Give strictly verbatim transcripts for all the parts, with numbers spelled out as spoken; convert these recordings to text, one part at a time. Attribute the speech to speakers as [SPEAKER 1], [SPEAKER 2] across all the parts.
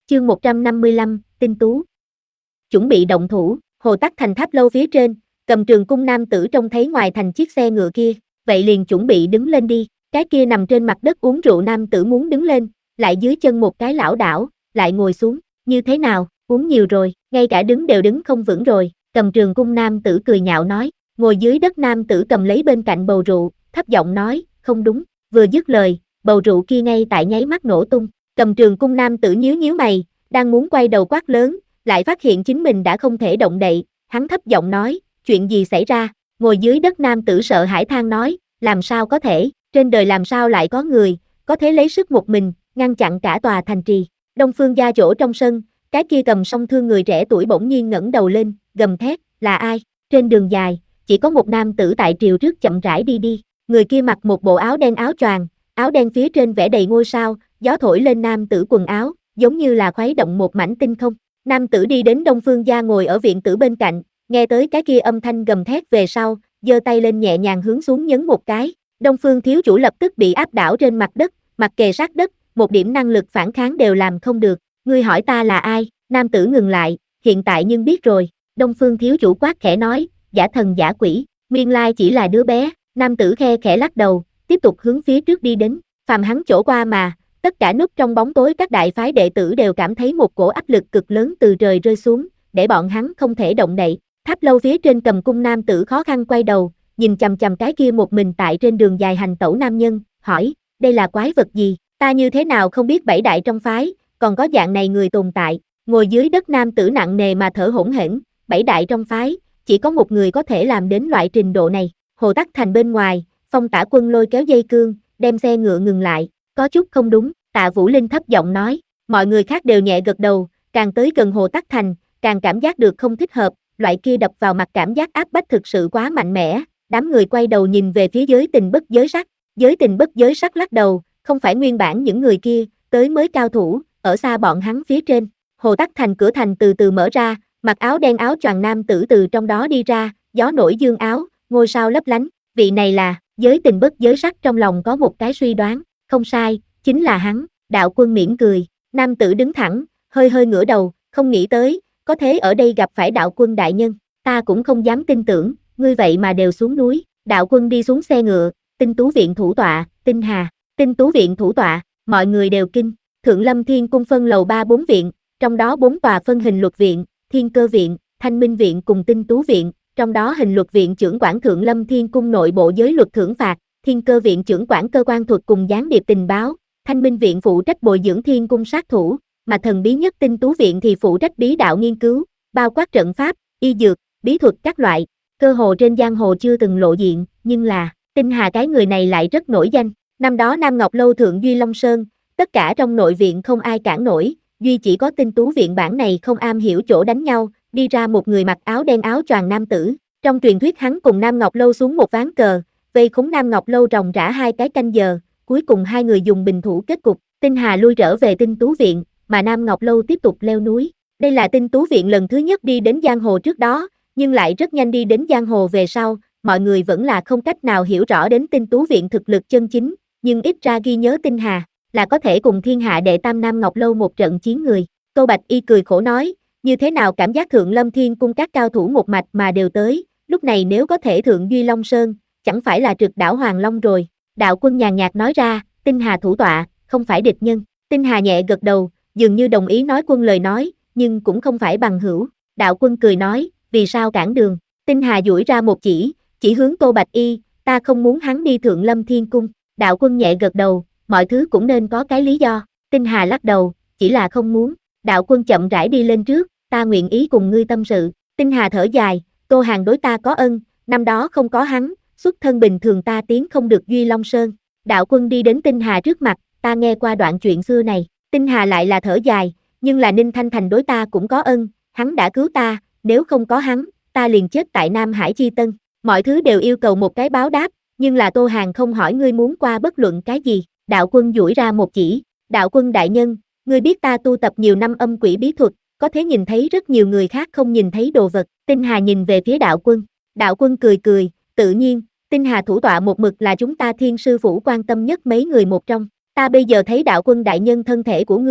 [SPEAKER 1] Chương một trăm năm mươi lăm, tinh tú. Chuẩn bị động thủ, Hồ Tắc Thành tháp lâu phía trên, cầm trường cung nam tử trông thấy ngoài thành chiếc xe ngựa kia, vậy liền chuẩn bị đứng lên đi, cái kia nằm trên mặt đất uống rượu nam tử muốn đứng lên, lại dưới chân một cái lảo đảo, lại ngồi xuống, như thế nào, uống nhiều rồi, ngay cả đứng đều đứng không vững rồi, cầm trường cung nam tử cười nhạo nói, ngồi dưới đất nam tử cầm lấy bên cạnh bầu rượu, thấp giọng nói, không đúng, vừa dứt lời, bầu rượu kia ngay tại nháy mắt nổ tung, cầm trường cung nam tử nhíu nhíu mày, đang muốn quay đầu quát lớn, lại phát hiện chính mình đã không thể động đậy, hắn thấp giọng nói, chuyện gì xảy ra, ngồi dưới đất nam tử sợ hãi than nói, làm sao có thể, trên đời làm sao lại có người, có thể lấy sức một mình, ngăn chặn cả tòa thành trì, Đông Phương gia chỗ trong sân, cái kia cầm song thương người trẻ tuổi bỗng nhiên ngẩng đầu lên, gầm thét, là ai, trên đường dài, chỉ có một nam tử tại triều trước chậm rãi đi đi, người kia mặc một bộ áo đen áo choàng, áo đen phía trên vẽ đầy ngôi sao, gió thổi lên nam tử quần áo, giống như là khuấy động một mảnh tinh không. Nam tử đi đến Đông Phương gia ngồi ở viện tử bên cạnh, nghe tới cái kia âm thanh gầm thét về sau, giơ tay lên nhẹ nhàng hướng xuống nhấn một cái. Đông Phương thiếu chủ lập tức bị áp đảo trên mặt đất, mặt kề sát đất, một điểm năng lực phản kháng đều làm không được. Ngươi hỏi ta là ai? Nam tử ngừng lại, hiện tại nhưng biết rồi. Đông Phương thiếu chủ quát khẽ nói, giả thần giả quỷ, nguyên lai chỉ là đứa bé. Nam tử khe khẽ lắc đầu, tiếp tục hướng phía trước đi đến. Phàm hắn chỗ qua mà, tất cả núp trong bóng tối các đại phái đệ tử đều cảm thấy một cổ áp lực cực lớn từ trời rơi xuống, để bọn hắn không thể động đậy. Tháp lâu phía trên cầm cung nam tử khó khăn quay đầu, nhìn chằm chằm cái kia một mình tại trên đường dài hành tẩu nam nhân, hỏi, đây là quái vật gì, ta như thế nào không biết bảy đại trong phái, còn có dạng này người tồn tại, ngồi dưới đất nam tử nặng nề mà thở hổn hển, bảy đại trong phái, chỉ có một người có thể làm đến loại trình độ này. Hồ Tắc Thành bên ngoài, Phong Tả Quân lôi kéo dây cương, đem xe ngựa ngừng lại, có chút không đúng, Tạ Vũ Linh thấp giọng nói, mọi người khác đều nhẹ gật đầu, càng tới gần Hồ Tắc Thành, càng cảm giác được không thích hợp, loại kia đập vào mặt cảm giác áp bách thực sự quá mạnh mẽ, đám người quay đầu nhìn về phía giới tình bất giới sắc, giới tình bất giới sắc lắc đầu, không phải nguyên bản những người kia, tới mới cao thủ, ở xa bọn hắn phía trên, Hồ Tắc Thành cửa thành từ từ mở ra, mặc áo đen áo choàng nam tử từ trong đó đi ra, gió nổi dương áo, ngôi sao lấp lánh, vị này là, giới tình bất giới sắc trong lòng có một cái suy đoán, không sai, chính là hắn, Đạo Quân mỉm cười, nam tử đứng thẳng, hơi hơi ngửa đầu, không nghĩ tới, có thế ở đây gặp phải Đạo Quân đại nhân, ta cũng không dám tin tưởng, ngươi vậy mà đều xuống núi, Đạo Quân đi xuống xe ngựa, Tinh Tú viện thủ tọa, Tinh Hà, Tinh Tú viện thủ tọa, mọi người đều kinh, Thượng Lâm Thiên cung phân lầu ba bốn viện, trong đó bốn tòa phân hình luật viện, Thiên Cơ viện, Thanh Minh viện cùng Tinh Tú viện, trong đó hình luật viện trưởng quản Thượng Lâm Thiên cung nội bộ giới luật thưởng phạt, Thiên Cơ viện trưởng quản cơ quan thuật cùng gián điệp tình báo, Thanh Minh viện phụ trách bồi dưỡng thiên cung sát thủ, mà thần bí nhất Tinh Tú viện thì phụ trách bí đạo nghiên cứu, bao quát trận pháp, y dược, bí thuật các loại, cơ hồ trên giang hồ chưa từng lộ diện, nhưng là, Tinh Hà cái người này lại rất nổi danh, năm đó Nam Ngọc Lâu thượng Duy Long Sơn, tất cả trong nội viện không ai cản nổi, duy chỉ có Tinh Tú viện bản này không am hiểu chỗ đánh nhau, đi ra một người mặc áo đen áo choàng nam tử, trong truyền thuyết hắn cùng Nam Ngọc Lâu xuống một ván cờ, vây khốn Nam Ngọc Lâu ròng rã hai cái canh giờ, cuối cùng hai người dùng bình thủ kết cục, Tinh Hà lui trở về Tinh Tú viện, mà Nam Ngọc Lâu tiếp tục leo núi. Đây là Tinh Tú viện lần thứ nhất đi đến giang hồ trước đó, nhưng lại rất nhanh đi đến giang hồ về sau, mọi người vẫn là không cách nào hiểu rõ đến Tinh Tú viện thực lực chân chính, nhưng ít ra ghi nhớ Tinh Hà, là có thể cùng thiên hạ đệ tam Nam Ngọc Lâu một trận chiến người. Tô Bạch Y cười khổ nói, như thế nào cảm giác Thượng Lâm Thiên cung các cao thủ một mạch mà đều tới, lúc này nếu có thể thượng Duy Long Sơn, chẳng phải là trực đảo Hoàng Long rồi. Đạo Quân nhàn nhạt nói ra, Tinh Hà thủ tọa, không phải địch nhân. Tinh Hà nhẹ gật đầu, dường như đồng ý nói Quân lời nói, nhưng cũng không phải bằng hữu. Đạo Quân cười nói, vì sao cản đường? Tinh Hà duỗi ra một chỉ, chỉ hướng Tô Bạch Y, ta không muốn hắn đi Thượng Lâm Thiên cung. Đạo Quân nhẹ gật đầu, mọi thứ cũng nên có cái lý do. Tinh Hà lắc đầu, chỉ là không muốn. Đạo Quân chậm rãi đi lên trước, ta nguyện ý cùng ngươi tâm sự. Tinh Hà thở dài, Tô Hàng đối ta có ân, năm đó không có hắn, xuất thân bình thường ta tiến không được Duy Long Sơn. Đạo Quân đi đến Tinh Hà trước mặt, ta nghe qua đoạn chuyện xưa này. Tinh Hà lại là thở dài, nhưng là Ninh Thanh Thành đối ta cũng có ân, hắn đã cứu ta, nếu không có hắn, ta liền chết tại Nam Hải Chi Tân. Mọi thứ đều yêu cầu một cái báo đáp, nhưng là Tô Hàng không hỏi ngươi muốn qua bất luận cái gì. Đạo Quân duỗi ra một chỉ, Đạo Quân đại nhân, ngươi biết ta tu tập nhiều năm âm quỷ bí thuật, có thể nhìn thấy rất nhiều người khác không nhìn thấy đồ vật. Tinh Hà nhìn về phía Đạo Quân, Đạo Quân cười cười, tự nhiên, Tinh Hà thủ tọa một mực là chúng ta Thiên sư phủ quan tâm nhất mấy người một trong. Ta bây giờ thấy Đạo Quân đại nhân thân thể của ngươi,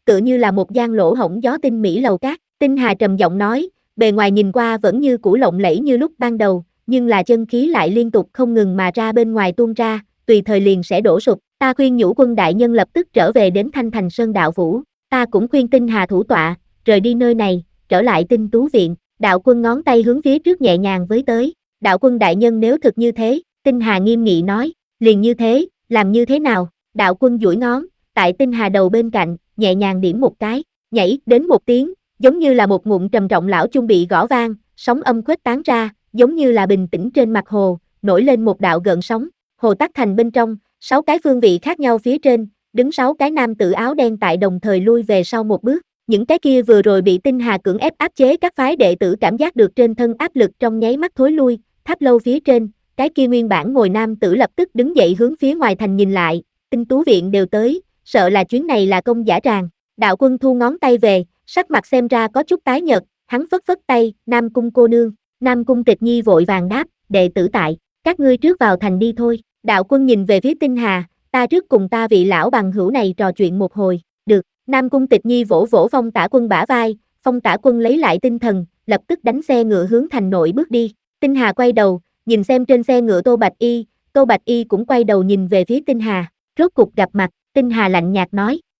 [SPEAKER 1] tựa như là một gian lỗ hổng gió tinh mỹ lầu cát. Tinh Hà trầm giọng nói, bề ngoài nhìn qua vẫn như cũ lộng lẫy như lúc ban đầu, nhưng là chân khí lại liên tục không ngừng mà ra bên ngoài tuôn ra, tùy thời liền sẽ đổ sụp. Ta khuyên nhũ quân đại nhân lập tức trở về đến Thanh Thành Sơn đạo phủ, ta cũng khuyên Tinh Hà thủ tọa, rời đi nơi này, trở lại Tinh Tú viện. Đạo quân ngón tay hướng phía trước nhẹ nhàng với tới. Đạo quân đại nhân nếu thực như thế, Tinh Hà nghiêm nghị nói, liền như thế, làm như thế nào? Đạo quân duỗi ngón, tại Tinh Hà đầu bên cạnh, nhẹ nhàng điểm một cái, nhảy đến một tiếng, giống như là một ngụm trầm trọng lão chung bị gõ vang, sóng âm khuếch tán ra, giống như là bình tĩnh trên mặt hồ, nổi lên một đạo gợn sóng. Hồ Tắc Thành bên trong, sáu cái phương vị khác nhau phía trên, đứng sáu cái nam tử áo đen tại đồng thời lui về sau một bước. Những cái kia vừa rồi bị Tinh Hà cưỡng ép áp chế các phái đệ tử cảm giác được trên thân áp lực trong nháy mắt thối lui. Tháp lâu phía trên, cái kia nguyên bản ngồi nam tử lập tức đứng dậy hướng phía ngoài thành nhìn lại, Tinh Tú viện đều tới, sợ là chuyến này là công giả tràng. Đạo quân thu ngón tay về, sắc mặt xem ra có chút tái nhợt, hắn phất phất tay, Nam cung cô nương. Nam cung Tịch Nhi vội vàng đáp, đệ tử tại, các ngươi trước vào thành đi thôi. Đạo quân nhìn về phía Tinh Hà, ta trước cùng ta vị lão bằng hữu này trò chuyện một hồi, được. Nam cung Tịch Nhi vỗ vỗ Phong Tả Quân bả vai, Phong Tả Quân lấy lại tinh thần, lập tức đánh xe ngựa hướng thành nội bước đi. Tinh Hà quay đầu, nhìn xem trên xe ngựa Tô Bạch Y, Tô Bạch Y cũng quay đầu nhìn về phía Tinh Hà, rốt cục gặp mặt, Tinh Hà lạnh nhạt nói,